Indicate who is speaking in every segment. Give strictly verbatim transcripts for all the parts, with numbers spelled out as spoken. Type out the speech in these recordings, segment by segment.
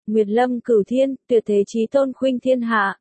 Speaker 1: Nguyệt lâm cửu thiên, tuyệt thế chí tôn khuynh thiên hạ.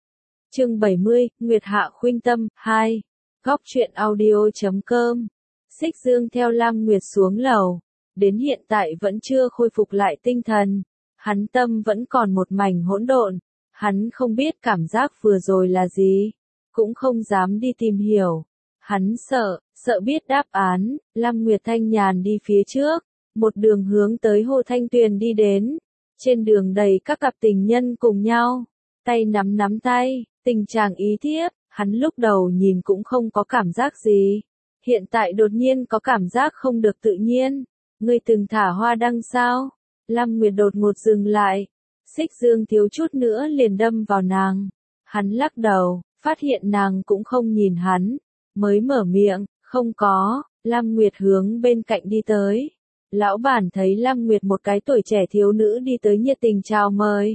Speaker 1: Chương bảy mươi, Nguyệt hạ khuynh tâm, hai. Góc truyện audio chấm com. Xích Dương theo Lam Nguyệt xuống lầu, đến hiện tại vẫn chưa khôi phục lại tinh thần. Hắn tâm vẫn còn một mảnh hỗn độn, hắn không biết cảm giác vừa rồi là gì, cũng không dám đi tìm hiểu. Hắn sợ, sợ biết đáp án. Lam Nguyệt thanh nhàn đi phía trước, một đường hướng tới Hồ Thanh Tuyền đi đến. Trên đường đầy các cặp tình nhân cùng nhau, tay nắm nắm tay, tình trạng ý thiếp. Hắn lúc đầu nhìn cũng không có cảm giác gì, hiện tại đột nhiên có cảm giác không được tự nhiên. Ngươi từng thả hoa đăng sao? Lam Nguyệt đột ngột dừng lại, Xích Dương thiếu chút nữa liền đâm vào nàng. Hắn lắc đầu, phát hiện nàng cũng không nhìn hắn, mới mở miệng, không có. Lam Nguyệt hướng bên cạnh đi tới. Lão bản thấy Lam Nguyệt một cái tuổi trẻ thiếu nữ đi tới nhiệt tình chào mời.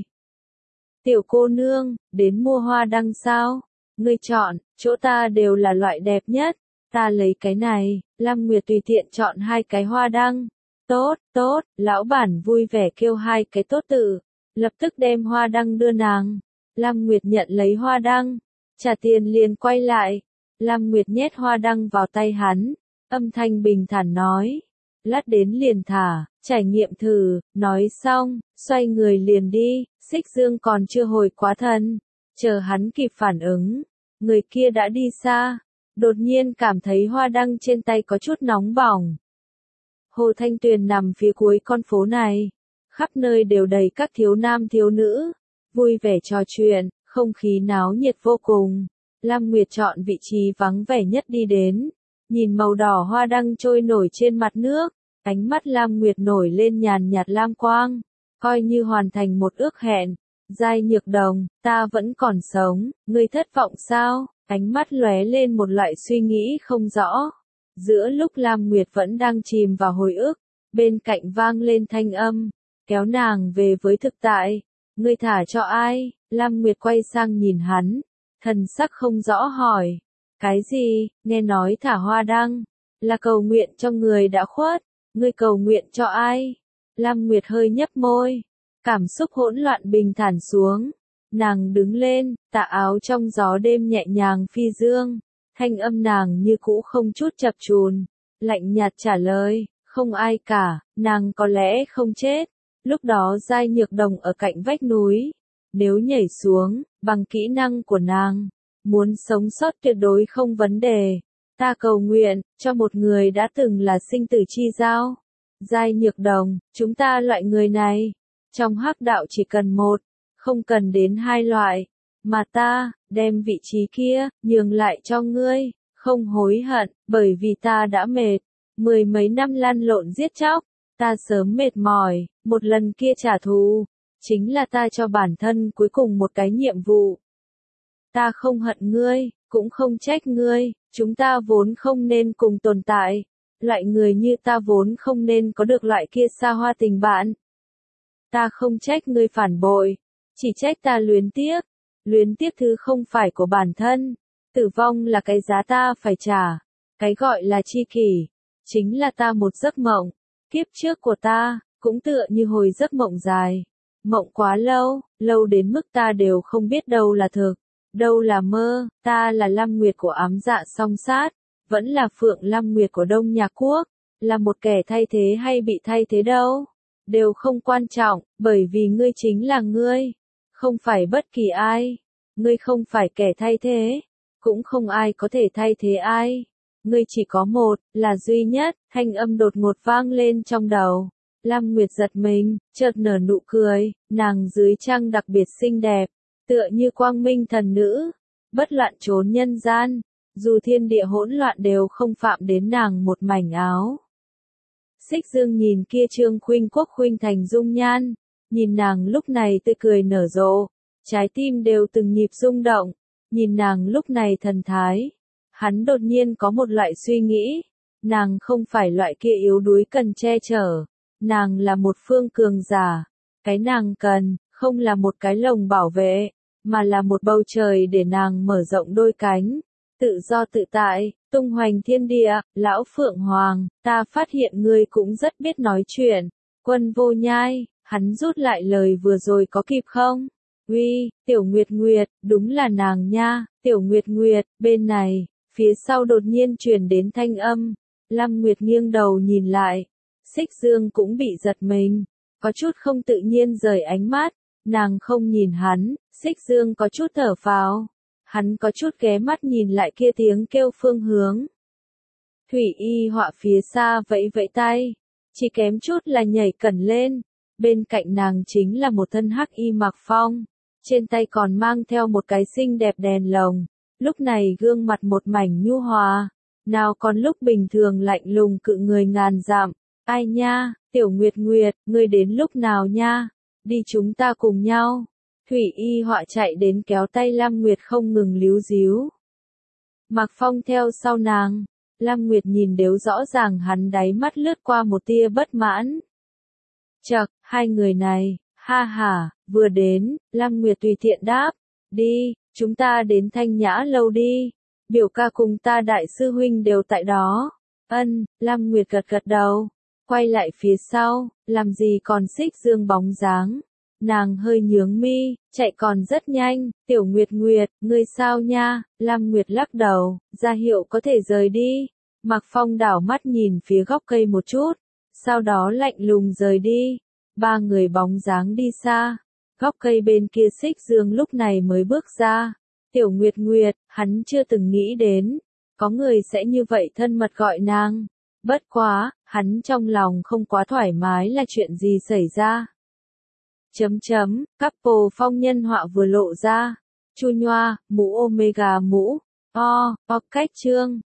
Speaker 1: Tiểu cô nương, đến mua hoa đăng sao? Ngươi chọn, chỗ ta đều là loại đẹp nhất, ta lấy cái này. Lam Nguyệt tùy tiện chọn hai cái hoa đăng. Tốt, tốt, lão bản vui vẻ kêu hai cái tốt tự, lập tức đem hoa đăng đưa nàng. Lam Nguyệt nhận lấy hoa đăng, trả tiền liền quay lại. Lam Nguyệt nhét hoa đăng vào tay hắn, âm thanh bình thản nói, lát đến liền thả, trải nghiệm thử. Nói xong, xoay người liền đi. Xích Dương còn chưa hồi quá thần, chờ hắn kịp phản ứng, người kia đã đi xa. Đột nhiên cảm thấy hoa đăng trên tay có chút nóng bỏng. Hồ Thanh Tuyền nằm phía cuối con phố này, khắp nơi đều đầy các thiếu nam thiếu nữ, vui vẻ trò chuyện, không khí náo nhiệt vô cùng. Lam Nguyệt chọn vị trí vắng vẻ nhất đi đến, nhìn màu đỏ hoa đăng trôi nổi trên mặt nước, ánh mắt Lam Nguyệt nổi lên nhàn nhạt lam quang, coi như hoàn thành một ước hẹn. Giai Nhược Đồng, ta vẫn còn sống, ngươi thất vọng sao? Ánh mắt lóe lên một loại suy nghĩ không rõ. Giữa lúc Lam Nguyệt vẫn đang chìm vào hồi ức, bên cạnh vang lên thanh âm, kéo nàng về với thực tại. Ngươi thả cho ai? Lam Nguyệt quay sang nhìn hắn, thần sắc không rõ hỏi. Cái gì? Nghe nói thả hoa đăng, là cầu nguyện cho người đã khuất. Ngươi cầu nguyện cho ai? Lam Nguyệt hơi nhấp môi, cảm xúc hỗn loạn bình thản xuống. Nàng đứng lên, tà áo trong gió đêm nhẹ nhàng phi dương. Thanh âm nàng như cũ không chút chập chùn, lạnh nhạt trả lời, không ai cả, nàng có lẽ không chết. Lúc đó Giai Nhược Đồng ở cạnh vách núi, nếu nhảy xuống, bằng kỹ năng của nàng, muốn sống sót tuyệt đối không vấn đề. Ta cầu nguyện, cho một người đã từng là sinh tử chi giao. Giai Nhược Đồng, chúng ta loại người này, trong hắc đạo chỉ cần một, không cần đến hai loại. Mà ta, đem vị trí kia, nhường lại cho ngươi, không hối hận, bởi vì ta đã mệt. Mười mấy năm lăn lộn giết chóc, ta sớm mệt mỏi, một lần kia trả thù, chính là ta cho bản thân cuối cùng một cái nhiệm vụ. Ta không hận ngươi, cũng không trách ngươi, chúng ta vốn không nên cùng tồn tại. Loại người như ta vốn không nên có được loại kia xa hoa tình bạn. Ta không trách ngươi phản bội, chỉ trách ta luyến tiếc. Luyến tiếc thứ không phải của bản thân. Tử vong là cái giá ta phải trả. Cái gọi là chi kỷ, chính là ta một giấc mộng. Kiếp trước của ta, cũng tựa như hồi giấc mộng dài. Mộng quá lâu, lâu đến mức ta đều không biết đâu là thực, đâu là mơ. Ta là Lam Nguyệt của ám dạ song sát, vẫn là Phượng Lam Nguyệt của Đông Nhạc Quốc. Là một kẻ thay thế hay bị thay thế đâu, đều không quan trọng, bởi vì ngươi chính là ngươi. Không phải bất kỳ ai, ngươi không phải kẻ thay thế, cũng không ai có thể thay thế ai. Ngươi chỉ có một, là duy nhất. Thanh âm đột ngột vang lên trong đầu. Lam Nguyệt giật mình, chợt nở nụ cười, nàng dưới trăng đặc biệt xinh đẹp, tựa như quang minh thần nữ, bất loạn trốn nhân gian, dù thiên địa hỗn loạn đều không phạm đến nàng một mảnh áo. Xích Dương nhìn kia Trương Khuynh Quốc khuynh thành dung nhan, nhìn nàng lúc này tươi cười nở rộ, trái tim đều từng nhịp rung động, nhìn nàng lúc này thần thái. Hắn đột nhiên có một loại suy nghĩ, nàng không phải loại kia yếu đuối cần che chở, nàng là một phương cường giả. Cái nàng cần, không là một cái lồng bảo vệ, mà là một bầu trời để nàng mở rộng đôi cánh, tự do tự tại, tung hoành thiên địa. Lão Phượng Hoàng, ta phát hiện ngươi cũng rất biết nói chuyện. Quân Vô Nhai, Hắn rút lại lời vừa rồi có kịp không? Uy, Tiểu Nguyệt Nguyệt, đúng là nàng nha, Tiểu Nguyệt Nguyệt, bên này, phía sau đột nhiên truyền đến thanh âm. Lam Nguyệt nghiêng đầu nhìn lại, Xích Dương cũng bị giật mình, có chút không tự nhiên rời ánh mắt, nàng không nhìn hắn, Xích Dương có chút thở phào, hắn có chút ghé mắt nhìn lại kia tiếng kêu phương hướng. Thủy Y Họa phía xa vẫy vẫy tay, chỉ kém chút là nhảy cẩn lên, bên cạnh nàng chính là một thân hắc y mặc phong, trên tay còn mang theo một cái xinh đẹp đèn lồng, lúc này gương mặt một mảnh nhu hòa, nào còn lúc bình thường lạnh lùng cự người ngàn dặm. Ai nha, Tiểu Nguyệt Nguyệt, ngươi đến lúc nào nha? Đi chúng ta cùng nhau. Thủy Y Họa chạy đến kéo tay Lam Nguyệt không ngừng líu díu. Mạc Phong theo sau nàng, Lam Nguyệt nhìn đều rõ ràng hắn đáy mắt lướt qua một tia bất mãn. Chậc, hai người này, ha ha, vừa đến, Lam Nguyệt tùy tiện đáp, đi, chúng ta đến Thanh Nhã lâu đi, biểu ca cùng ta đại sư huynh đều tại đó. Ân, Lam Nguyệt gật gật đầu, quay lại phía sau, làm gì còn Xích Dương bóng dáng. Nàng hơi nhướng mi, chạy còn rất nhanh, Tiểu Nguyệt Nguyệt, ngươi sao nha? Lam Nguyệt lắc đầu, ra hiệu có thể rời đi. Mạc Phong đảo mắt nhìn phía góc cây một chút, sau đó lạnh lùng rời đi. Ba người bóng dáng đi xa, góc cây bên kia Xích Dương lúc này mới bước ra. Tiểu Nguyệt Nguyệt, hắn chưa từng nghĩ đến, có người sẽ như vậy thân mật gọi nàng. Bất quá, hắn trong lòng không quá thoải mái là chuyện gì xảy ra. Chấm chấm, couple phong nhân họa vừa lộ ra. Chu nhoa, mũ Omega mũ, o, o cách trương.